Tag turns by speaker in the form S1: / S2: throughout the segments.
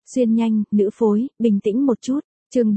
S1: Xuyên nhanh, nữ phối, bình tĩnh một chút. Chương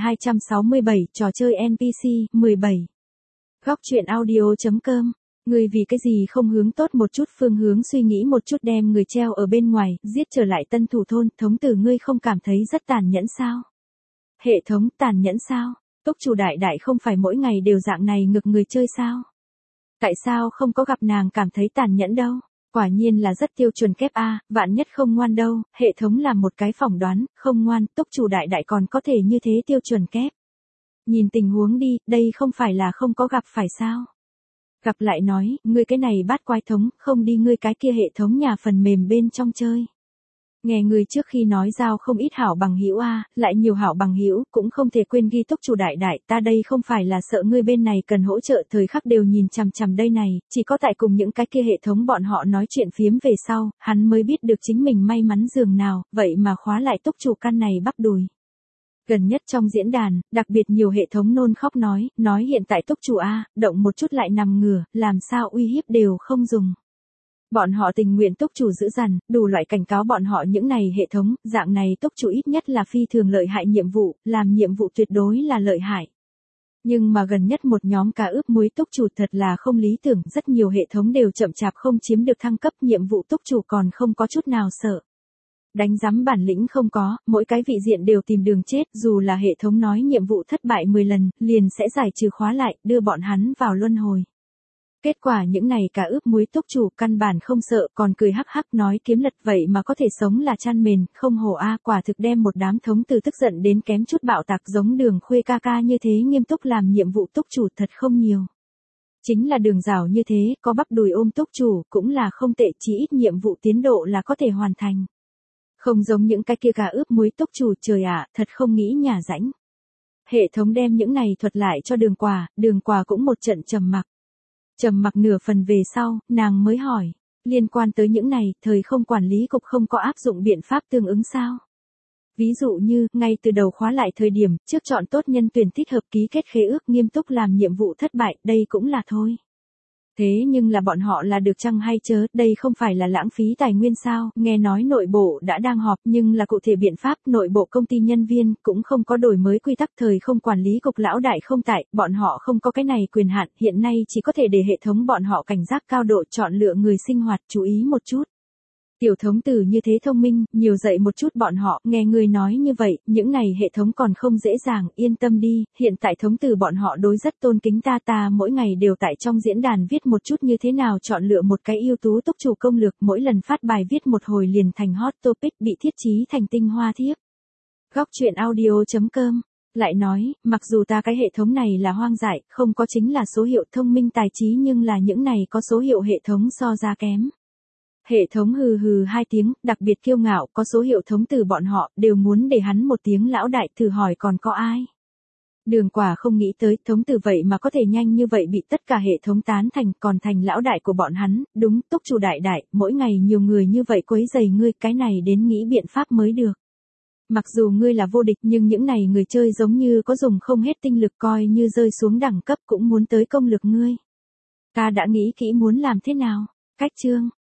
S1: 4267, trò chơi NPC, 17. Góc truyện audio.com. Người vì cái gì không hướng tốt một chút, phương hướng suy nghĩ một chút, đem người treo ở bên ngoài, giết trở lại tân thủ thôn, thống tử ngươi không cảm thấy rất tàn nhẫn sao? Hệ thống tàn nhẫn sao? Túc chủ đại đại không phải mỗi ngày đều dạng này ngược người chơi sao? Tại sao không có gặp nàng cảm thấy tàn nhẫn đâu? Quả nhiên là rất tiêu chuẩn kép a, vạn nhất không ngoan đâu, hệ thống làm một cái phỏng đoán, không ngoan, túc chủ đại đại còn có thể như thế tiêu chuẩn kép. Nhìn tình huống đi, đây không phải là không có gặp phải sao? Gặp lại nói, ngươi cái này bát quái thống, không đi ngươi cái kia hệ thống nhà phần mềm bên trong chơi. Nghe người trước khi nói giao không ít hảo bằng hữu a, lại nhiều hảo bằng hữu, cũng không thể quên ghi túc chủ đại đại, ta đây không phải là sợ ngươi bên này cần hỗ trợ thời khắc đều nhìn chằm chằm đây này, chỉ có tại cùng những cái kia hệ thống bọn họ nói chuyện phiếm về sau, hắn mới biết được chính mình may mắn dường nào, vậy mà khóa lại túc chủ căn này bắp đùi. Gần nhất trong diễn đàn, đặc biệt nhiều hệ thống nôn khóc nói hiện tại túc chủ a, động một chút lại nằm ngửa, làm sao uy hiếp đều không dùng. Bọn họ tình nguyện túc chủ giữ dằn, đủ loại cảnh cáo bọn họ những này hệ thống, dạng này túc chủ ít nhất là phi thường lợi hại nhiệm vụ, làm nhiệm vụ tuyệt đối là lợi hại. Nhưng mà gần nhất một nhóm cá ướp muối túc chủ thật là không lý tưởng, rất nhiều hệ thống đều chậm chạp không chiếm được thăng cấp, nhiệm vụ túc chủ còn không có chút nào sợ. Đánh giám bản lĩnh không có, mỗi cái vị diện đều tìm đường chết, dù là hệ thống nói nhiệm vụ thất bại 10 lần, liền sẽ giải trừ khóa lại, đưa bọn hắn vào luân hồi. Kết quả những này cả ướp muối túc chủ căn bản không sợ, còn cười hắc hắc nói kiếm lật vậy mà có thể sống là chăn mền, không hổ a, quả thực đem một đám thống từ tức giận đến kém chút bạo tạc, giống Đường Khuê ca ca như thế nghiêm túc làm nhiệm vụ túc chủ thật không nhiều. Chính là Đường Giảo như thế, có bắp đùi ôm túc chủ, cũng là không tệ, chỉ ít nhiệm vụ tiến độ là có thể hoàn thành. Không giống những cái kia cả ướp muối túc chủ, trời ạ, thật không nghĩ nhà rãnh. Hệ thống đem những này thuật lại cho Đường Quả cũng một trận trầm mặc. Trầm mặc nửa phần về sau, nàng mới hỏi, liên quan tới những này, thời không quản lý cục không có áp dụng biện pháp tương ứng sao? Ví dụ như, ngay từ đầu khóa lại thời điểm, trước chọn tốt nhân tuyển thích hợp ký kết khế ước nghiêm túc làm nhiệm vụ thất bại, đây cũng là thôi. Thế nhưng là bọn họ là được chăng hay chớ, đây không phải là lãng phí tài nguyên sao, nghe nói nội bộ đã đang họp nhưng là cụ thể biện pháp nội bộ công ty nhân viên cũng không có đổi mới quy tắc, thời không quản lý cục lão đại không tại, bọn họ không có cái này quyền hạn, hiện nay chỉ có thể để hệ thống bọn họ cảnh giác cao độ chọn lựa người sinh hoạt, chú ý một chút. Tiểu thống tử như thế thông minh, nhiều dạy một chút bọn họ, nghe người nói như vậy, những này hệ thống còn không dễ dàng, yên tâm đi, hiện tại thống tử bọn họ đối rất tôn kính ta mỗi ngày đều tại trong diễn đàn viết một chút như thế nào chọn lựa một cái ưu tú túc chủ công lược, mỗi lần phát bài viết một hồi liền thành hot topic, bị thiết trí thành tinh hoa thiếp. Góc truyện audio.com. Lại nói, mặc dù ta cái hệ thống này là hoang dại, không có chính là số hiệu thông minh tài trí, nhưng là những này có số hiệu hệ thống so ra kém. Hệ thống hừ hừ hai tiếng, đặc biệt kiêu ngạo, có số hiệu thống từ bọn họ, đều muốn để hắn một tiếng lão đại, thử hỏi còn có ai. Đường Quả không nghĩ tới, thống từ vậy mà có thể nhanh như vậy bị tất cả hệ thống tán thành, còn thành lão đại của bọn hắn, đúng, túc chủ đại đại, mỗi ngày nhiều người như vậy quấy rầy ngươi, cái này đến nghĩ biện pháp mới được. Mặc dù ngươi là vô địch nhưng những này người chơi giống như có dùng không hết tinh lực, coi như rơi xuống đẳng cấp cũng muốn tới công lực ngươi. Ta đã nghĩ kỹ muốn làm thế nào. Cách chương